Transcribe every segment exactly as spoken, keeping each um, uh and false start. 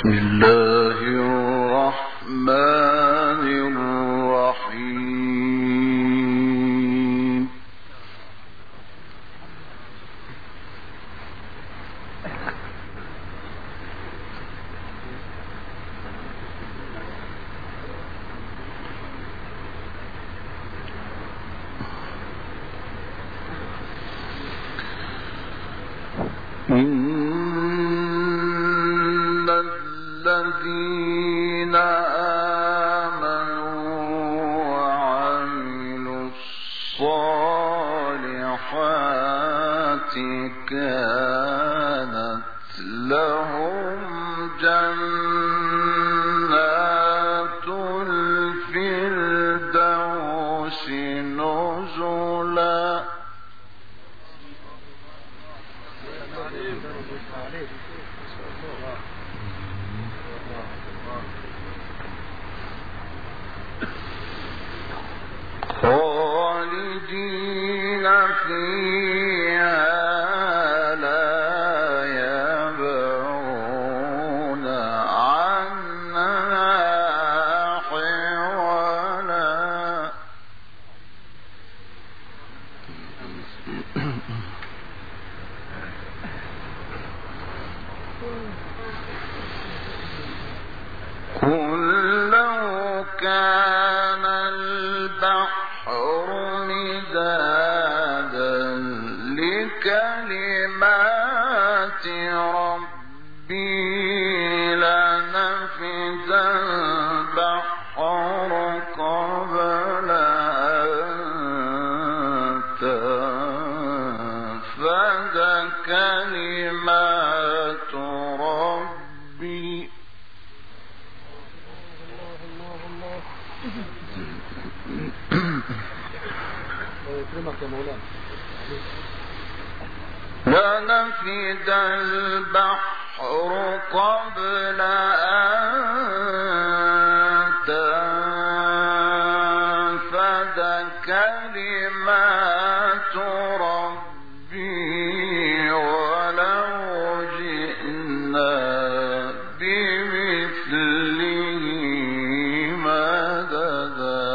بسم الله الرحمن الرحيم. إن الذين آمنوا وعملوا الصالحات كانت لهم جنات الفردوس نزلا خالدين فيها لا يبغون عنها حولا. قل لو كان البحر مدادا لكلمات ربي لنفد البحر قبل أن تنفد كلمات ربي لنفد البحر قبل أن تنفد كلمات ربي ولو جئنا بمثله مددا.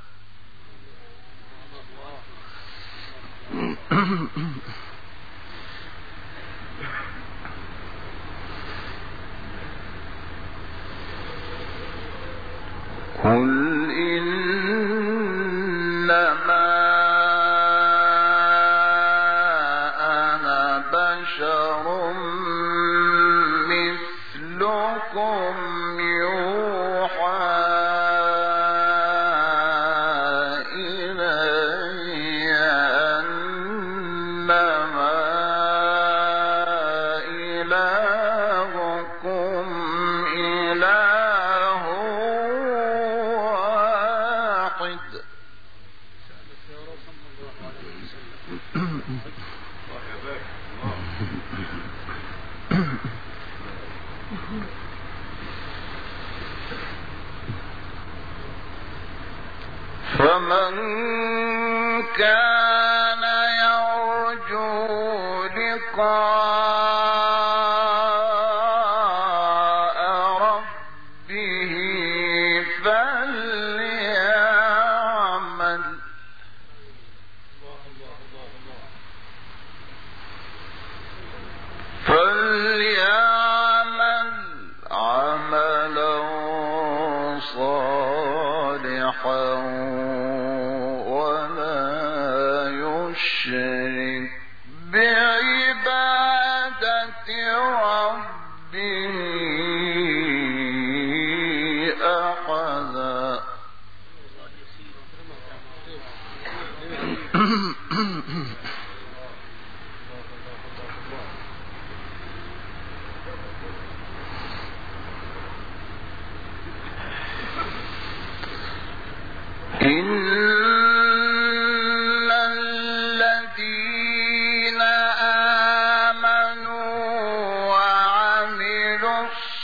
قل إنما أنا بشر مثلكم يوحى إلي أنما إلهكم إله واحد. فمن كان يرجو لقاء ربه فليعمل فليعمل عملا صالحا ولا يشرك بعبادة ربه أحدا. إن الذين آمنوا وعملوا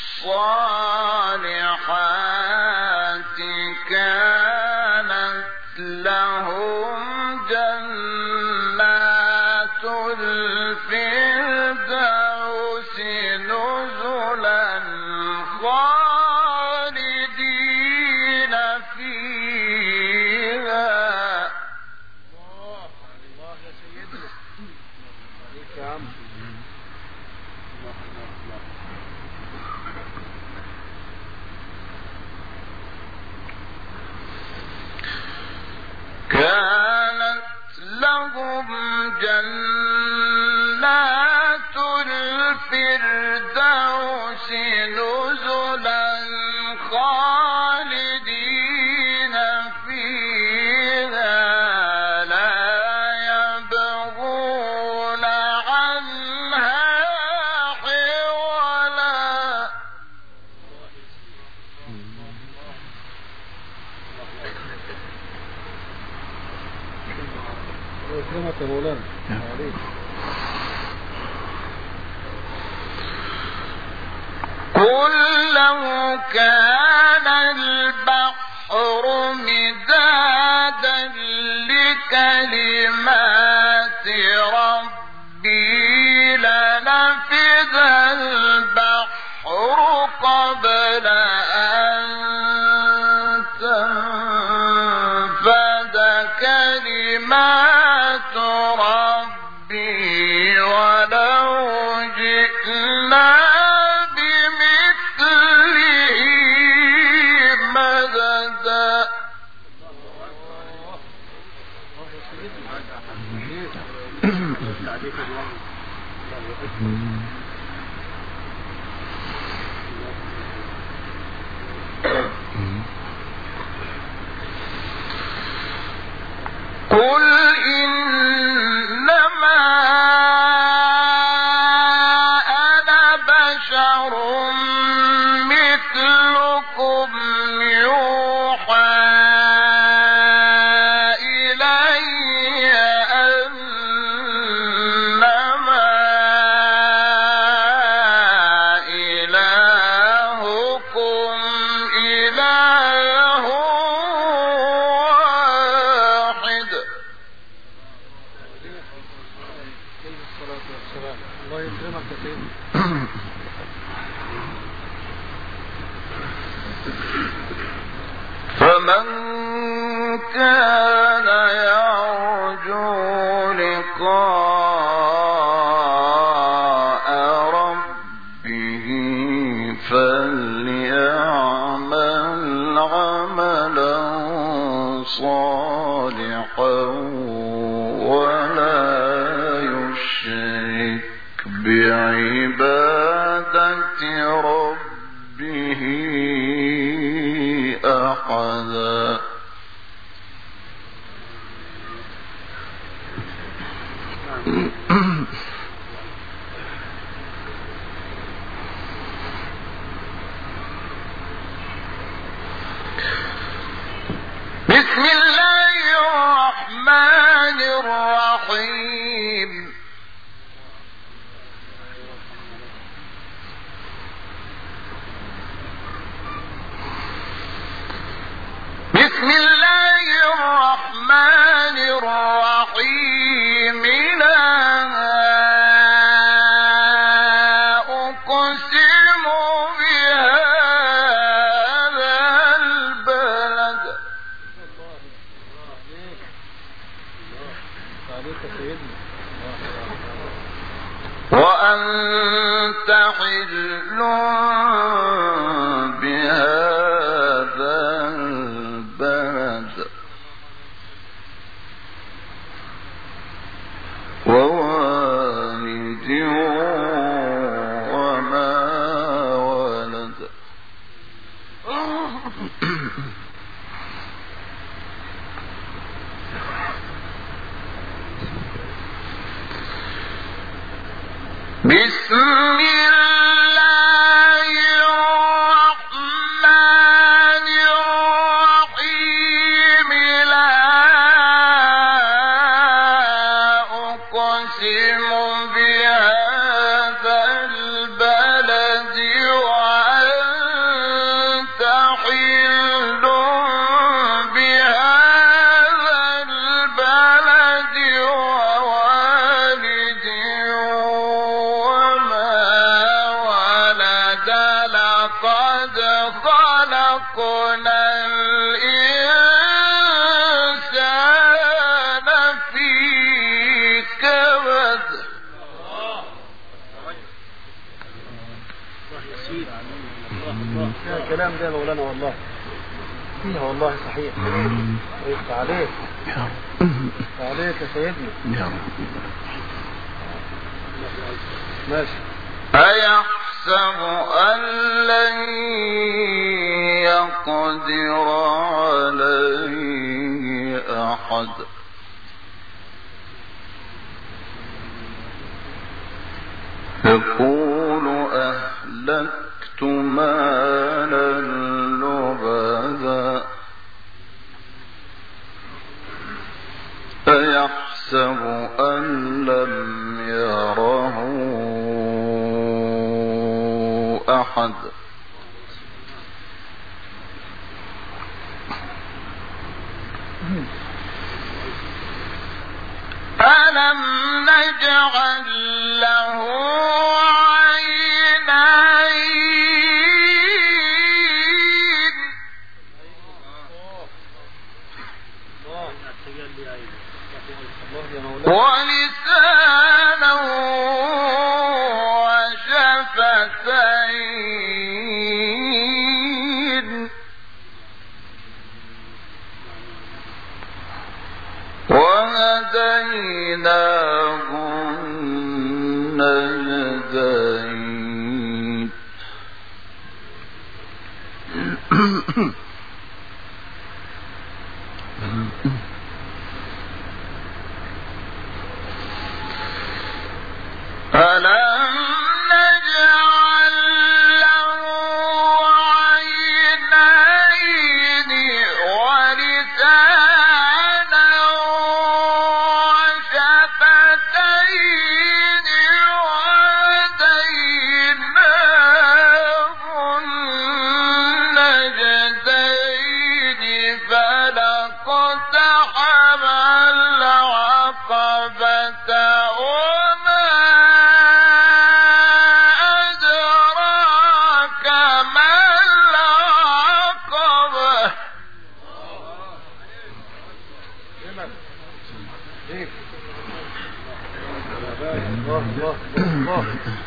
الصالحات كانت لهم جنات الفردوس نزلا خالدين فيها. الله الله يا سيدنا عليك يا عم. كانت لهم جنات الفردوس نزلا خالدين فيها لا يبغون عنها حولا. يكرمك يا مولانا عليك. قل لو كان البحر مدادا لكلمات ربي لنفذ البحر قبل أن تنفذ كلمات ربي ولو جئنا قل إنما أنا بشر مثلكم يوحى إلي أنما إلهكم إله واحد. الله يكرمك يا سيدنا. فمن كان يرجو لقاء ربه فليعمل عملا صالحا ولا يشرك بعبادة ربه أحدا. بسم الله الرحمن الرحيم. بسم الله الرحمن الرحيم. لا أقسم بهذا البلد. وأنت حل بهذا البلد ووالد وما ولد. بسم الله الرحمن الرحيم. لا أقسم بهذا البلد وأنت حل بهذا البلد ووالد وما لقد خلقنا الإنسان في كبد. كلام ده مولانا والله فيها والله صحيح. يفتح عليك يفتح عليك يا سيدنا. ماشي. أيحسب أن لن يقدر عليه أحد يقول أهلكت مالا لبدا أيحسب أن لم يره أحد ألم نجعل له عينين ولسانا وشفتين وهديناه النجدين ألم نجعل له عينين ولسانا وشفتين وهديناه النجدين فلاقتحم العقبة وما أدراك ما العقبة الله الله الله.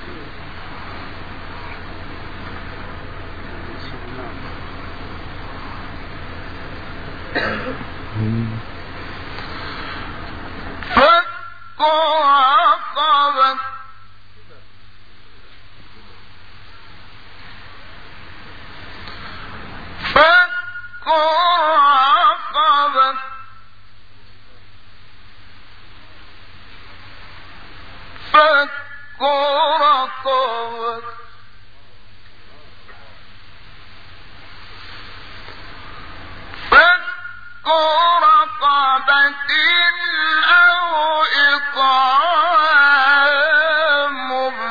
فك رقبة فك رقبة فك رقبة فك رقبة أو إطعام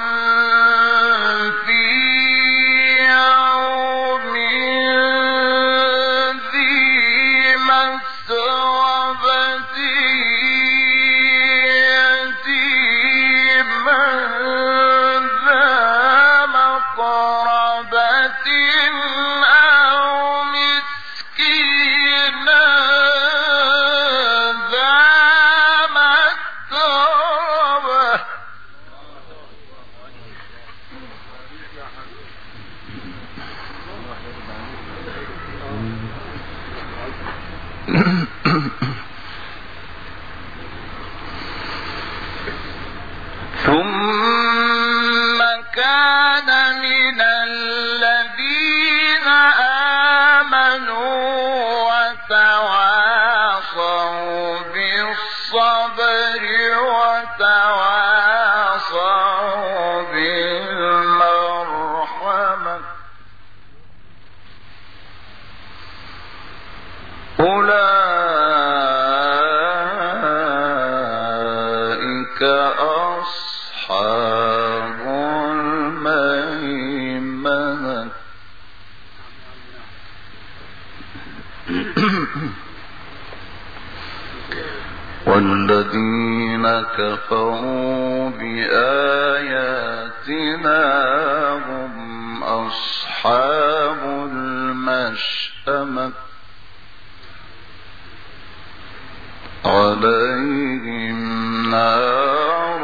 في يوم ذي مسغبة يتيما ذا مقربة أو مسكينا ذا متربة ثم كان من الذين آمنوا وتواصوا بالصبر وتواصوا بالمرحمة أولئك أصحاب الميمنة والذين كفروا بآياتنا هم أصحاب أصحاب المشأمة عليهم نار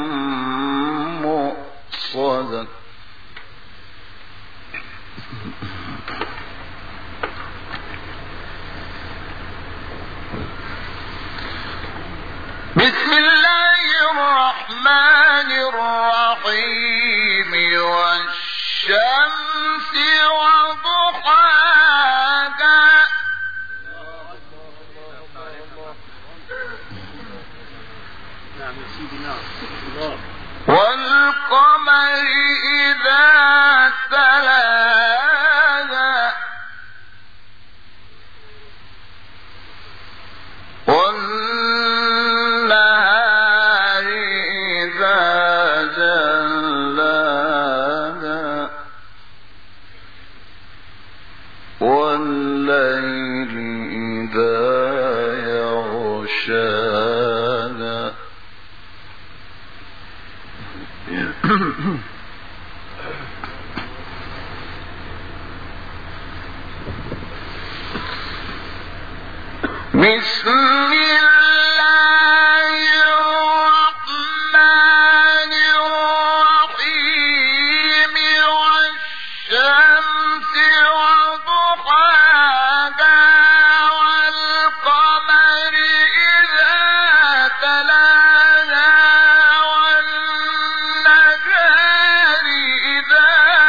مؤصدة بسم الله الرحمن الرحيم والشمس وضحاها والقمر إذا تلاها والنهار إذا جلاها والليل إذا يغشاها بسم الله الرحمن الرحيم والشمس وضحاها والقمر إذا تلاها والنهار إذا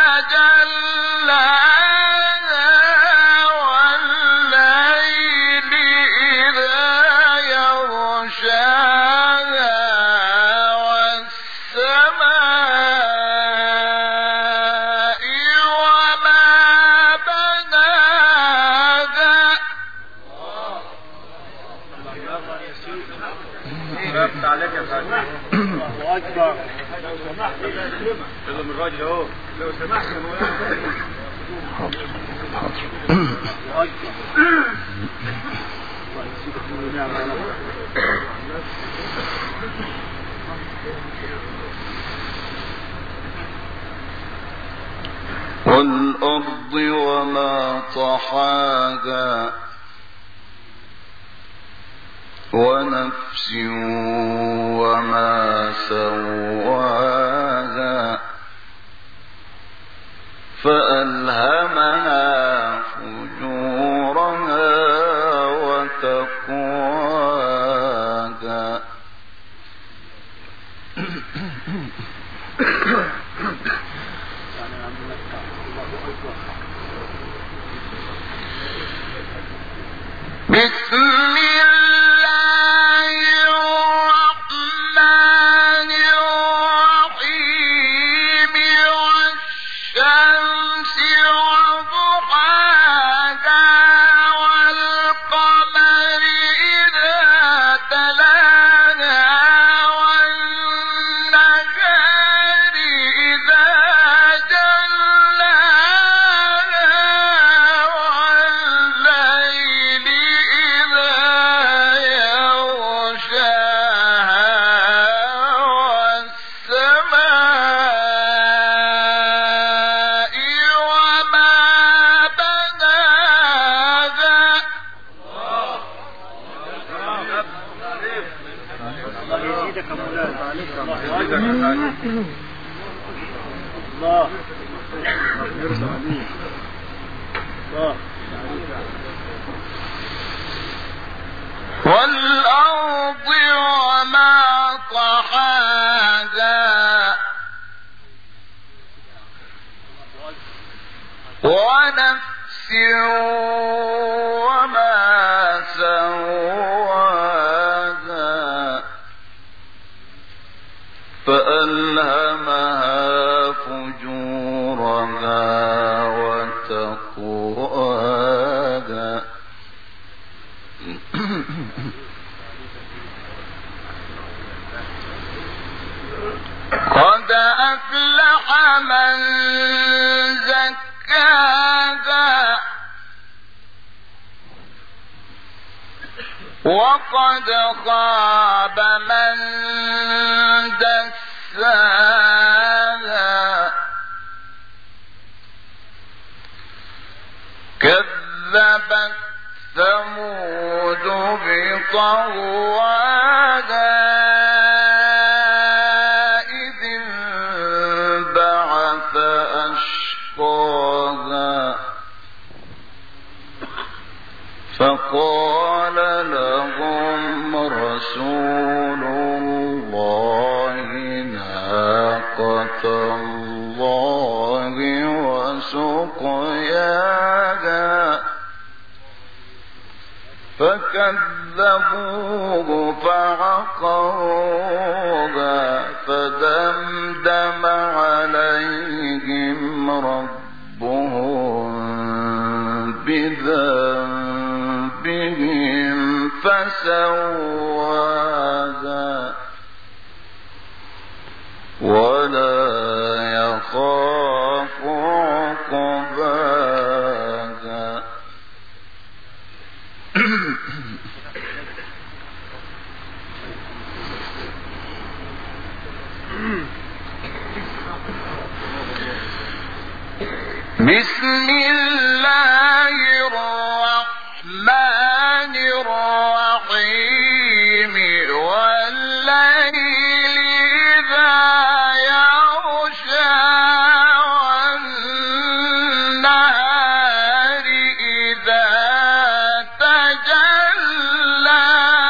جلاها والليل إذا يغشاها والسماء وما بناها رفت عليك يا فندم. الله اكبر. لو سمحت يلا من الراجل اهو لو سمحت يا مولانا. الله اكبر. الله يسيبك من النعمه. والأرض وما طحاها ونفس وما سواها فألهمها فجورها وتقواها بسم الله الرحمن الرحيم والشمس وضحاها والقمر إذا تلاها والنهار إذا جلاها والليل إذا يغشاها والسماء وما بناها الله يزيدك يا مولانا. الله يرضى عليك. الله والأرض وما طحاها ونفس وما سواها فألهمها فجورها وتقواها قد أفلح من زكاها وقد خاب من دساها كذبت ثمود بطغواها إذ انبعث أشقاها فقال لهم رسول الله ناقة الله وسقياها فكذبوه فعقروها فدمدم عليهم ربهم بذنبهم فسواها ولا يخاف عقباها. بسم الله الرحمن الرحيم والليل إذا يغشى والنهار إذا تجلى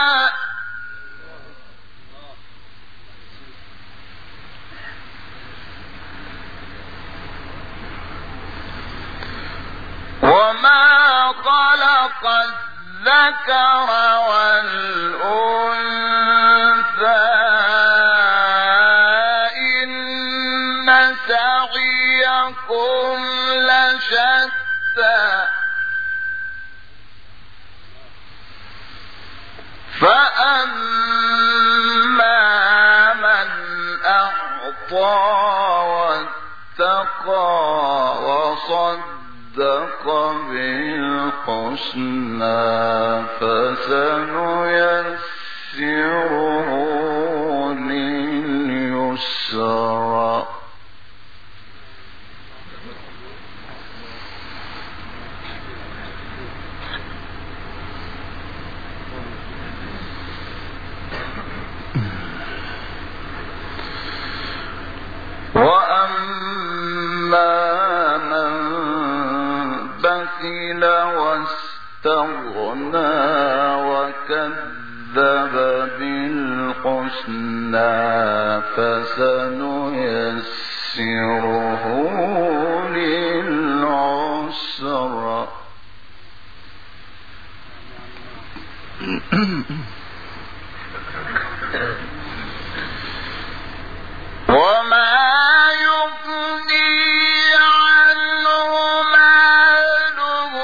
وما خلق الذكر والأنثى إن سعيكم لشتى فأما من أعطى واتقى وصدق بالحسنى فسنيسره لليسرى وأما من بخل واستغنى وكذب بالحسنى فسنيسره للعسرى وما يغني عنه ماله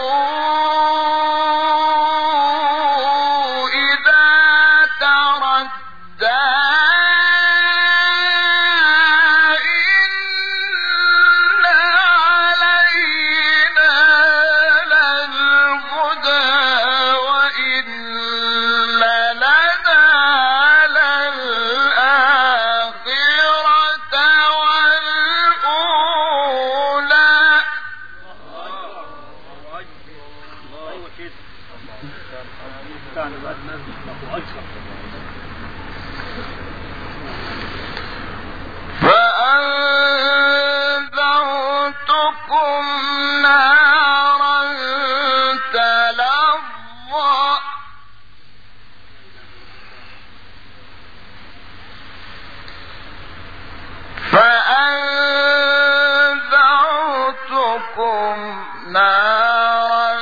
إذا تردى إن علينا للهدى وإن لنا فأنذرتكم نارا تلظى فأنذرتكم نارا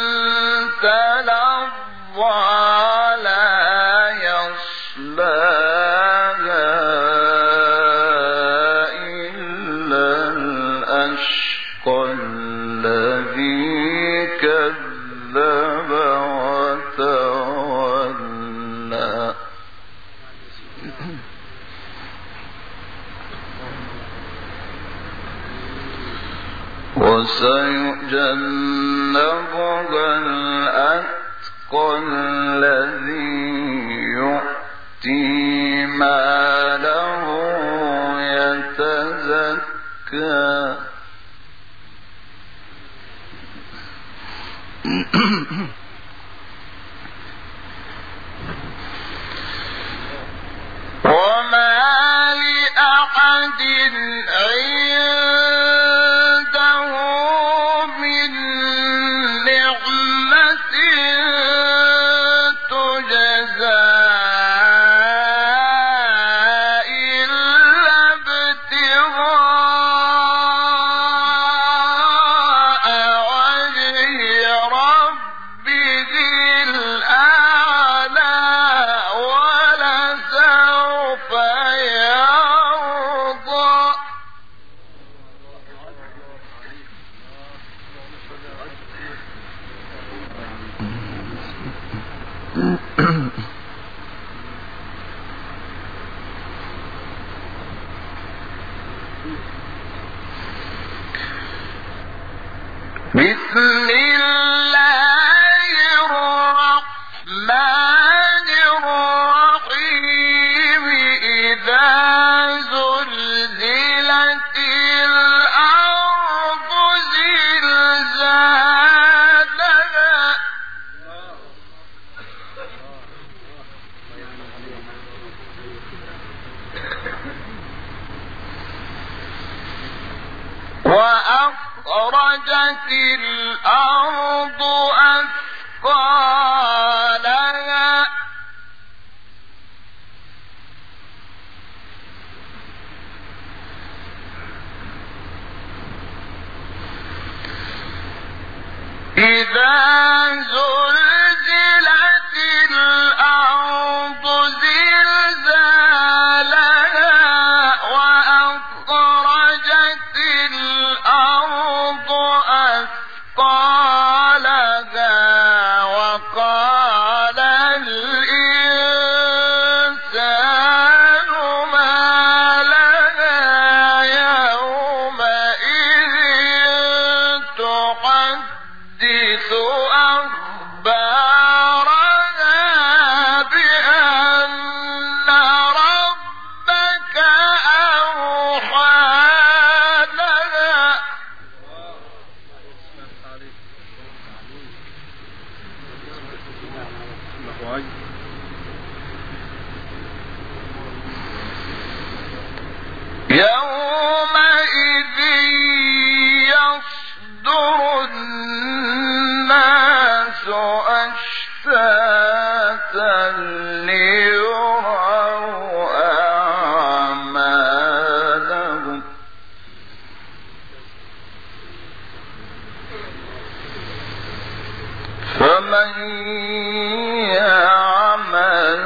تلظى لا يصلاها إلا الأشقى الذي كذب وتولى وسيجنبها الأتقى الذي يؤتي ماله يتزكى وما لأحد عنده من نعمة تجزى إلا ابتغاء وجه ربه الأعلى ولسوف يرضى. بسم الله الرحمن الرحيم إذا زلزلت الأرض زلزالها وأخرجت الأرض أثقالها إذا زلزلت الأرض زلزالها وأخرجت الأرض أثقالها وقال الإنسان ما لها يومئذ تحدث أخبارها بأن ربك أوحى لها يومئذ يصدر الناس أشتاتا ليروا أعمالهم فمن يعمل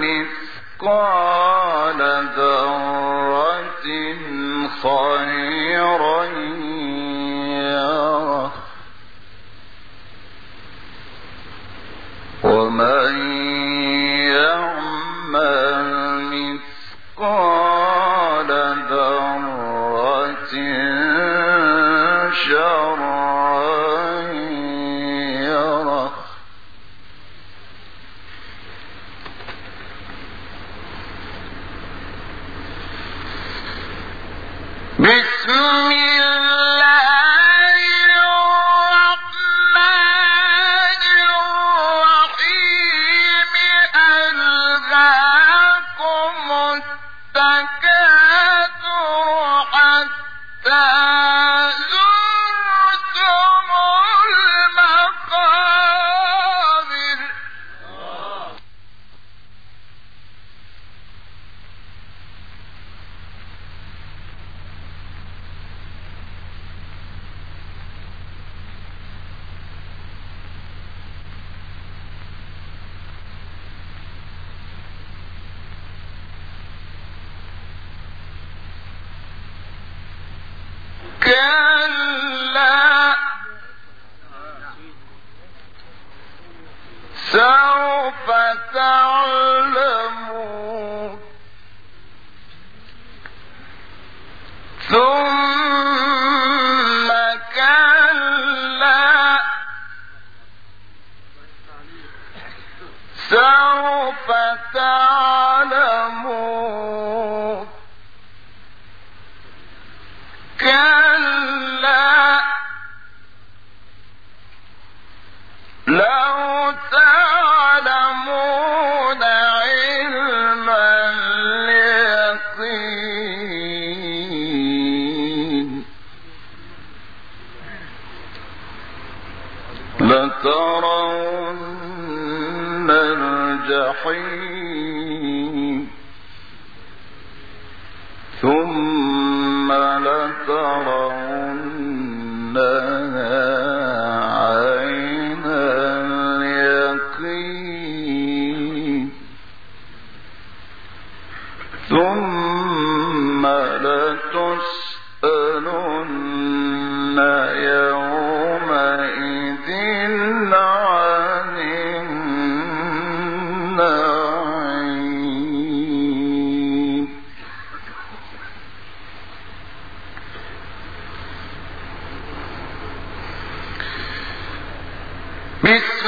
مثقال ذرة خيرا يره ومن يعمل مثقال ذرة شرا يره. بسم الله الرحمن الرحيم ألهاكم التكاثر حتى زرتم المقابر كلا سوف تعلمون ثم كلا سوف تعلمون كلا لترون الجحيم ثم لترونها عين اليقين ثم لتسألن يومئذ عن النعيم. بسم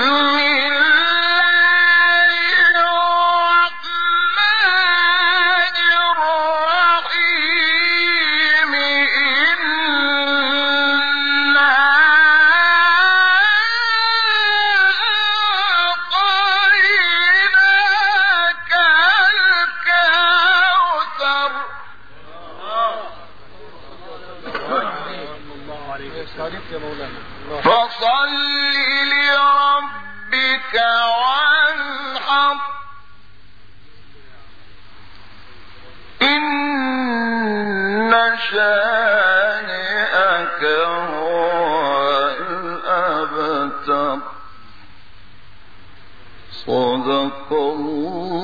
فصل لربك وانحر إن شانئك هو الأبتر. صدق الله